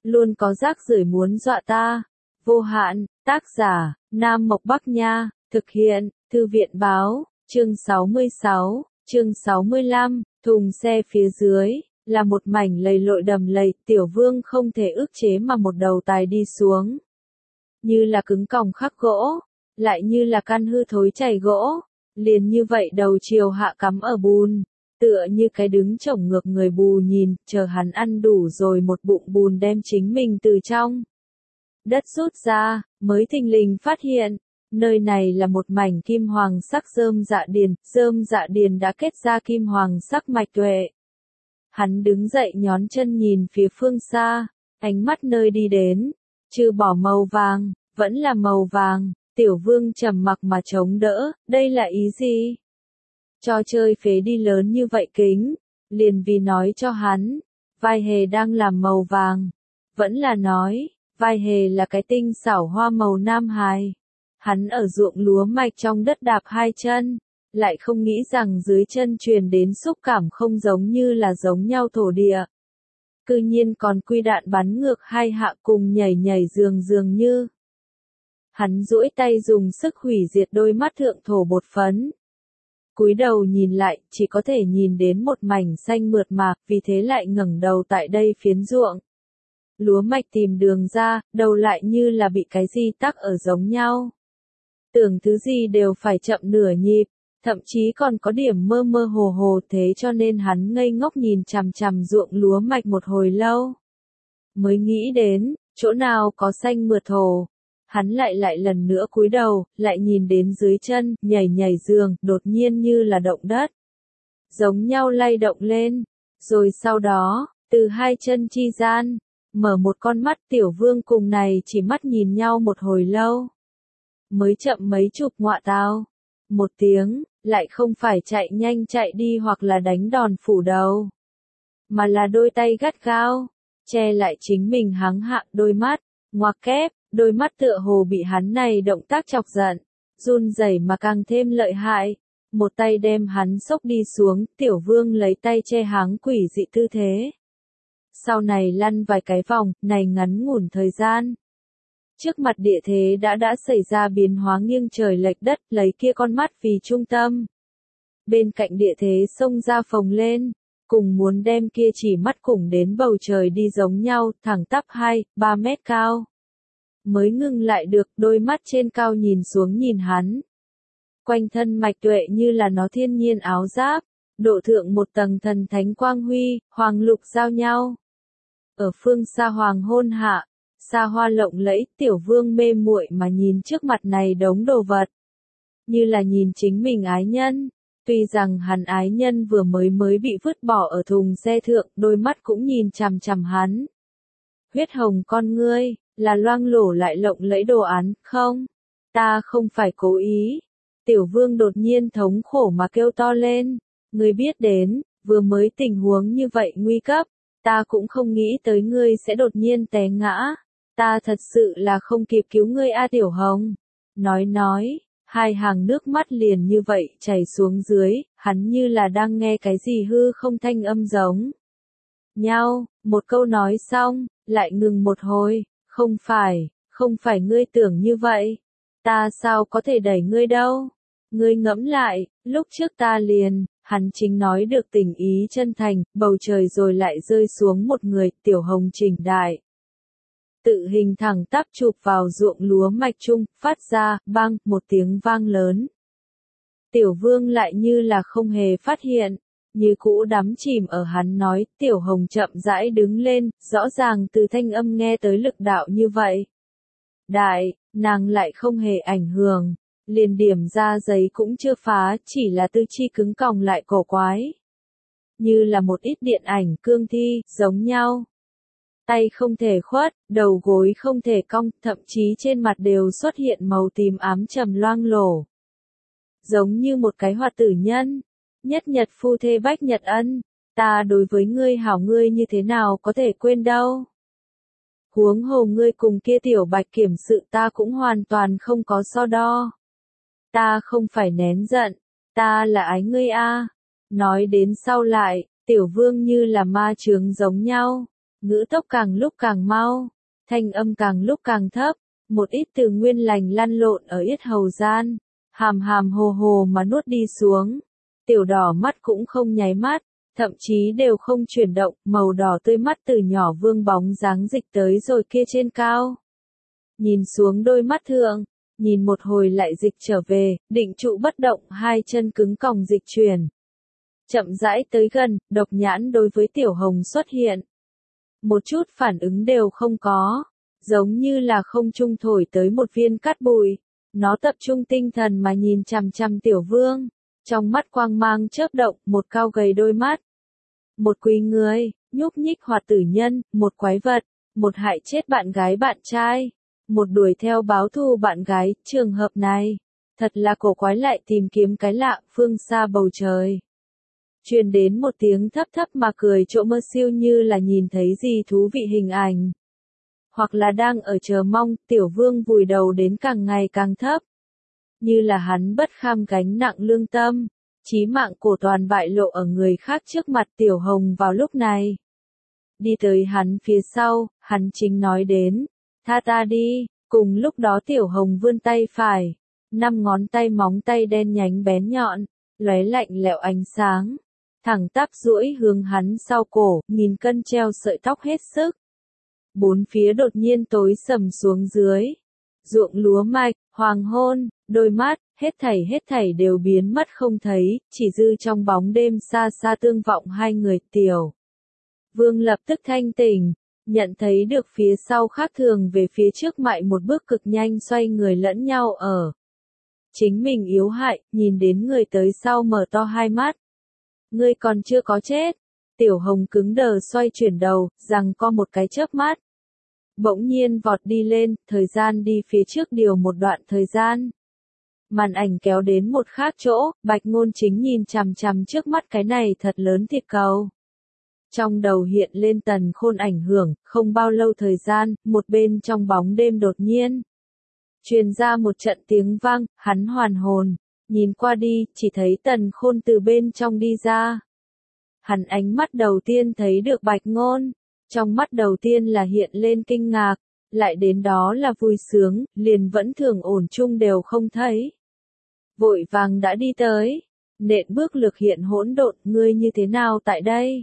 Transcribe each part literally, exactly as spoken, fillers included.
luôn có rác rưởi muốn dọa ta. Vô hạn, tác giả, Nam Mộc Bắc Nha, thực hiện, Thư viện báo, chương sáu mươi sáu, chương sáu mươi lăm, thùng xe phía dưới, là một mảnh lầy lội đầm lầy, Tiểu Vương không thể ức chế mà một đầu tài đi xuống. Như là cứng còng khắc gỗ, lại như là căn hư thối chảy gỗ, liền như vậy đầu chiều hạ cắm ở bùn, tựa như cái đứng chổng ngược người bù nhìn, chờ hắn ăn đủ rồi một bụng bùn đem chính mình từ trong đất rút ra, mới thình lình phát hiện, nơi này là một mảnh kim hoàng sắc rơm dạ điền, rơm dạ điền đã kết ra kim hoàng sắc mạch tuệ. Hắn đứng dậy nhón chân nhìn phía phương xa, ánh mắt nơi đi đến, trừ bỏ màu vàng, vẫn là màu vàng, Tiểu Vương trầm mặc mà chống đỡ, đây là ý gì? Cho chơi phế đi lớn như vậy kính, liền vì nói cho hắn, vai hề đang làm màu vàng, vẫn là nói, vai hề là cái tinh xảo hoa màu nam hài. Hắn ở ruộng lúa mạch trong đất đạp hai chân, lại không nghĩ rằng dưới chân truyền đến xúc cảm không giống như là giống nhau thổ địa. Cư nhiên còn quy đạn bắn ngược hai hạ cùng nhảy nhảy dường dường như. Hắn duỗi tay dùng sức hủy diệt đôi mắt thượng thổ bột phấn. Cúi đầu nhìn lại, chỉ có thể nhìn đến một mảnh xanh mượt mà, vì thế lại ngẩng đầu tại đây phiến ruộng. Lúa mạch tìm đường ra, đầu lại như là bị cái gì tắc ở giống nhau. Tưởng thứ gì đều phải chậm nửa nhịp, thậm chí còn có điểm mơ mơ hồ hồ, thế cho nên hắn ngây ngốc nhìn chằm chằm ruộng lúa mạch một hồi lâu. Mới nghĩ đến, chỗ nào có xanh mượt thổ. Hắn lại lại lần nữa cúi đầu, lại nhìn đến dưới chân, nhảy nhảy giường, đột nhiên như là động đất. Giống nhau lay động lên, rồi sau đó, từ hai chân chi gian, mở một con mắt. Tiểu Vương cùng này chỉ mắt nhìn nhau một hồi lâu. Mới chậm mấy chục ngọa tao. Một tiếng, lại không phải chạy nhanh chạy đi hoặc là đánh đòn phủ đầu. Mà là đôi tay gắt gao, che lại chính mình hắng hạ đôi mắt, ngoặc kép. Đôi mắt tựa hồ bị hắn này động tác chọc giận, run rẩy mà càng thêm lợi hại. Một tay đem hắn xốc đi xuống, Tiểu Vương lấy tay che hắn quỷ dị tư thế. Sau này lăn vài cái vòng, này ngắn ngủn thời gian. Trước mặt địa thế đã đã xảy ra biến hóa nghiêng trời lệch đất, lấy kia con mắt vì trung tâm. Bên cạnh địa thế sông ra phồng lên, cùng muốn đem kia chỉ mắt cùng đến bầu trời đi giống nhau, thẳng tắp hai, ba mét cao. Mới ngừng lại được, đôi mắt trên cao nhìn xuống nhìn hắn. Quanh thân mạch tuệ như là nó thiên nhiên áo giáp, độ thượng một tầng thần thánh quang huy, hoàng lục giao nhau. Ở phương xa hoàng hôn hạ, xa hoa lộng lẫy, Tiểu Vương mê muội mà nhìn trước mặt này đống đồ vật. Như là nhìn chính mình ái nhân, tuy rằng hắn ái nhân vừa mới mới bị vứt bỏ ở thùng xe thượng, đôi mắt cũng nhìn chằm chằm hắn. Huyết hồng con ngươi. Là loang lổ lại lộng lẫy đồ án, không? Ta không phải cố ý. Tiểu Vương đột nhiên thống khổ mà kêu to lên. Ngươi biết đến, vừa mới tình huống như vậy nguy cấp. Ta cũng không nghĩ tới ngươi sẽ đột nhiên té ngã. Ta thật sự là không kịp cứu ngươi a Tiểu Hồng. Nói nói, hai hàng nước mắt liền như vậy chảy xuống dưới, hắn như là đang nghe cái gì hư không thanh âm giống nhau. Một câu nói xong, lại ngừng một hồi. Không phải, không phải ngươi tưởng như vậy. Ta sao có thể đẩy ngươi đâu? Ngươi ngẫm lại, lúc trước ta liền, hắn chính nói được tình ý chân thành, bầu trời rồi lại rơi xuống một người, Tiểu Hồng chỉnh đại. Tự hình thẳng tắp chụp vào ruộng lúa mạch trung, phát ra, bang, một tiếng vang lớn. Tiểu Vương lại như là không hề phát hiện. Như cũ đắm chìm ở hắn nói, Tiểu Hồng chậm rãi đứng lên, rõ ràng từ thanh âm nghe tới lực đạo như vậy. Đại, nàng lại không hề ảnh hưởng, liền điểm ra giấy cũng chưa phá, chỉ là tư chi cứng còng lại cổ quái. Như là một ít điện ảnh cương thi, giống nhau. Tay không thể khuất, đầu gối không thể cong, thậm chí trên mặt đều xuất hiện màu tím ám trầm loang lổ. Giống như một cái hoạt tử nhân. Nhất nhật phu thê bách nhật ân, ta đối với ngươi hảo ngươi như thế nào có thể quên đâu. Huống hồ ngươi cùng kia Tiểu Bạch Kiểm sự ta cũng hoàn toàn không có so đo. Ta không phải nén giận, ta là ái ngươi a. Nói đến sau lại, Tiểu Vương như là ma chướng giống nhau, ngữ tốc càng lúc càng mau, thanh âm càng lúc càng thấp, một ít từ nguyên lành lăn lộn ở yết hầu gian, hàm hàm hồ hồ mà nuốt đi xuống. Tiểu đỏ mắt cũng không nháy mắt, thậm chí đều không chuyển động, màu đỏ tươi mắt từ nhỏ vương bóng dáng dịch tới rồi kia trên cao. Nhìn xuống đôi mắt thượng, nhìn một hồi lại dịch trở về, định trụ bất động, hai chân cứng còng dịch chuyển. Chậm rãi tới gần, độc nhãn đối với Tiểu Hồng xuất hiện. Một chút phản ứng đều không có, giống như là không trung thổi tới một viên cát bụi. Nó tập trung tinh thần mà nhìn chằm chằm Tiểu Vương, trong mắt quang mang chớp động, một cao gầy đôi mắt. Một quý người, nhúc nhích hoạt tử nhân, một quái vật, một hại chết bạn gái bạn trai, một đuổi theo báo thù bạn gái, trường hợp này, thật là cổ quái lại tìm kiếm cái lạ, phương xa bầu trời. Truyền đến một tiếng thấp thấp mà cười chỗ mơ siêu như là nhìn thấy gì thú vị hình ảnh. Hoặc là đang ở chờ mong, Tiểu Vương vùi đầu đến càng ngày càng thấp. Như là hắn bất kham gánh nặng lương tâm, chí mạng cổ toàn bại lộ ở người khác trước mặt Tiểu Hồng vào lúc này. Đi tới hắn phía sau, hắn chính nói đến, tha ta đi, cùng lúc đó Tiểu Hồng vươn tay phải, năm ngón tay móng tay đen nhánh bén nhọn, lóe lạnh lẽo ánh sáng, thẳng tắp duỗi hướng hắn sau cổ, nghìn cân treo sợi tóc hết sức. Bốn phía đột nhiên tối sầm xuống dưới, ruộng lúa mạch, hoàng hôn, đôi mắt, hết thảy hết thảy đều biến mất không thấy, chỉ dư trong bóng đêm xa xa tương vọng hai người. Tiểu Vương lập tức thanh tỉnh, nhận thấy được phía sau khác thường về phía trước mại một bước cực nhanh xoay người lẫn nhau ở. Chính mình yếu hại, nhìn đến người tới sau mở to hai mắt. Ngươi còn chưa có chết. Tiểu Hồng cứng đờ xoay chuyển đầu, rằng co một cái chớp mắt. Bỗng nhiên vọt đi lên, thời gian đi phía trước điều một đoạn thời gian. Màn ảnh kéo đến một khác chỗ, Bạch Ngôn chính nhìn chằm chằm trước mắt cái này thật lớn thịt cầu. Trong đầu hiện lên Tần Khôn ảnh hưởng, không bao lâu thời gian, một bên trong bóng đêm đột nhiên. Truyền ra một trận tiếng vang, hắn hoàn hồn, nhìn qua đi, chỉ thấy Tần Khôn từ bên trong đi ra. Hắn ánh mắt đầu tiên thấy được Bạch Ngôn, trong mắt đầu tiên là hiện lên kinh ngạc, lại đến đó là vui sướng, liền vẫn thường ổn chung đều không thấy. Vội vàng đã đi tới, nện bước lực hiện hỗn độn, ngươi như thế nào tại đây?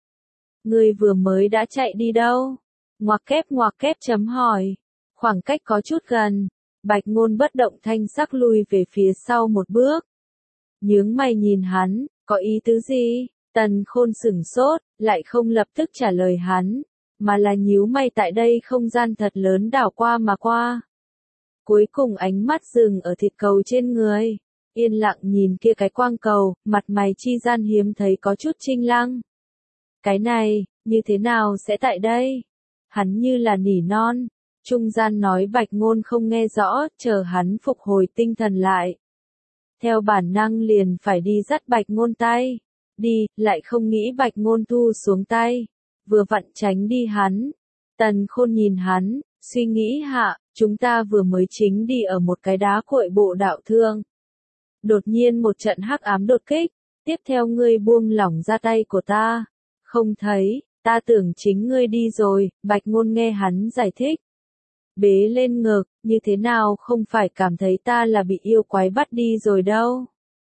Ngươi vừa mới đã chạy đi đâu? Ngoặc kép ngoặc kép chấm hỏi. Khoảng cách có chút gần, Bạch Ngôn bất động thanh sắc lui về phía sau một bước. Nhướng mày nhìn hắn, có ý tứ gì? Tần Khôn sửng sốt, lại không lập tức trả lời hắn, mà là nhíu mày tại đây không gian thật lớn đảo qua mà qua. Cuối cùng ánh mắt dừng ở thịt cầu trên người, yên lặng nhìn kia cái quang cầu, mặt mày chi gian hiếm thấy có chút chinh lăng. Cái này, như thế nào sẽ tại đây? Hắn như là nỉ non, trung gian nói Bạch Ngôn không nghe rõ, chờ hắn phục hồi tinh thần lại. Theo bản năng liền phải đi dắt Bạch Ngôn tay, đi, lại không nghĩ Bạch Ngôn thu xuống tay, vừa vặn tránh đi hắn. Tần Khôn nhìn hắn, suy nghĩ hạ, chúng ta vừa mới chính đi ở một cái đá cội bộ đạo thương. Đột nhiên một trận hắc ám đột kích, tiếp theo ngươi buông lỏng ra tay của ta. Không thấy, ta tưởng chính ngươi đi rồi, Bạch Ngôn nghe hắn giải thích. Bế lên ngực, như thế nào không phải cảm thấy ta là bị yêu quái bắt đi rồi đâu.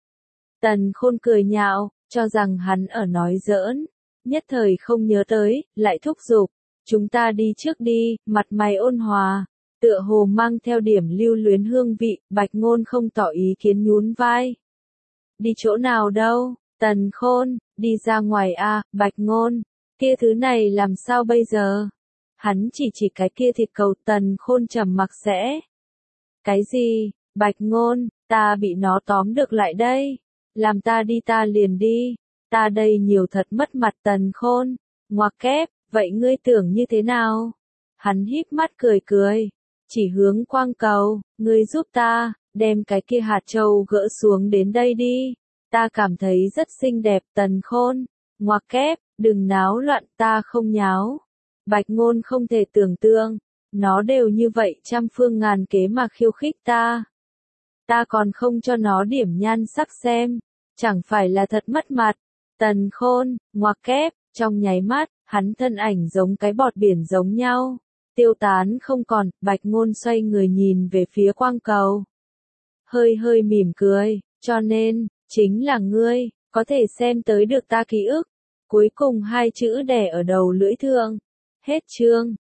Tần Khôn cười nhạo, cho rằng hắn ở nói giỡn, nhất thời không nhớ tới, lại thúc giục. Chúng ta đi trước đi, mặt mày ôn hòa, tựa hồ mang theo điểm lưu luyến hương vị, Bạch Ngôn không tỏ ý kiến nhún vai. Đi chỗ nào đâu, Tần Khôn, đi ra ngoài a, Bạch Ngôn, kia thứ này làm sao bây giờ? Hắn chỉ chỉ cái kia thịt cầu. Tần Khôn trầm mặc sẽ. Cái gì, Bạch Ngôn, ta bị nó tóm được lại đây, làm ta đi ta liền đi, ta đây nhiều thật mất mặt. Tần Khôn, ngoặc kép, vậy ngươi tưởng như thế nào? Hắn híp mắt cười cười, chỉ hướng quang cầu, ngươi giúp ta, đem cái kia hạt châu gỡ xuống đến đây đi, ta cảm thấy rất xinh đẹp. Tần Khôn, ngoặc kép, đừng náo loạn, ta không nháo. Bạch Ngôn không thể tưởng tượng, nó đều như vậy trăm phương ngàn kế mà khiêu khích ta. Ta còn không cho nó điểm nhan sắc xem, chẳng phải là thật mất mặt. Tần Khôn, ngoặc kép, trong nháy mắt, hắn thân ảnh giống cái bọt biển giống nhau, tiêu tán không còn. Bạch Ngôn xoay người nhìn về phía quang cầu, hơi hơi mỉm cười, cho nên, chính là ngươi, có thể xem tới được ta ký ức. Cuối cùng hai chữ đè ở đầu lưỡi thượng. Hết chương.